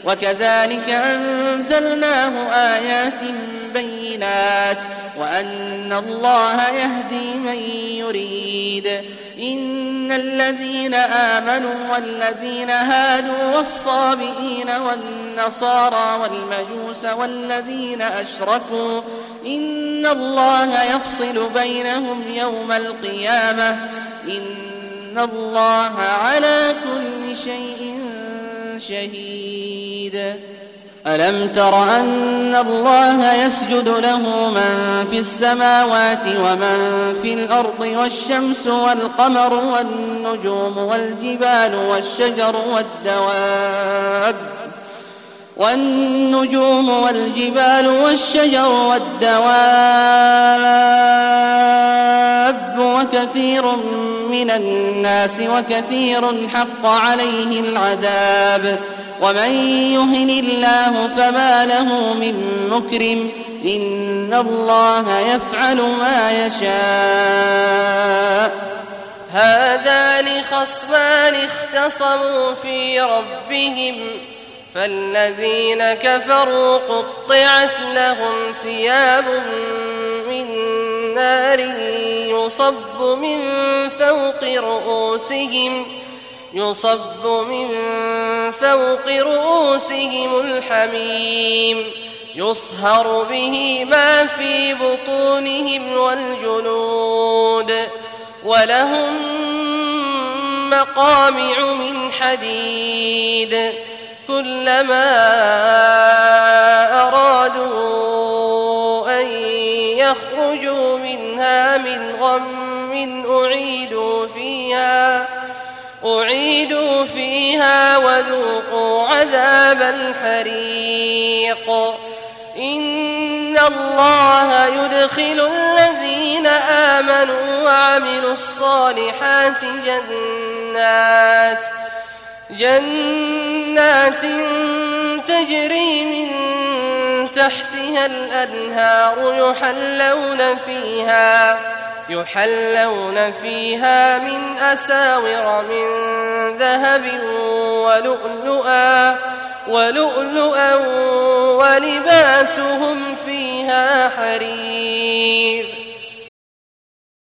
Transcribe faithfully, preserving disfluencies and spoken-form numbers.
وكذلك أنزلناه آيات بينات وأن الله يهدي من يريد. إن الذين آمنوا والذين هادوا والصابئين والنصارى والمجوس والذين أشركوا إن الله يفصل بينهم يوم القيامة إن الله على كل شيء شهيد. ألم تر أن الله يسجد له من في السماوات ومن في الأرض والشمس والقمر والنجوم والجبال والشجر والدواب والنجوم والجبال والشجر والدواب وكثير من الناس وكثير حق عليه العذاب ومن يهن الله فما له من مكرم إن الله يفعل ما يشاء. هذان خصمان اختصموا في ربهم فالذين كفروا قطعت لهم ثياب من نار يصب من فوق رؤوسهم يصب من فوق رؤوسهم الحميم يصهر به ما في بطونهم والجلود ولهم مقامع من حديد كلما أرادوا أن يخرجوا منها من غم أعيدوا فيها أعيدوا فيها وذوقوا عذاب الحريق. إن الله يدخل الذين آمنوا وعملوا الصالحات جنات جنات تجري من تحتها الأنهار يحلون فيها يحلون فيها من أساور من ذهب ولؤلؤا ولؤلؤا ولباسهم فيها حرير.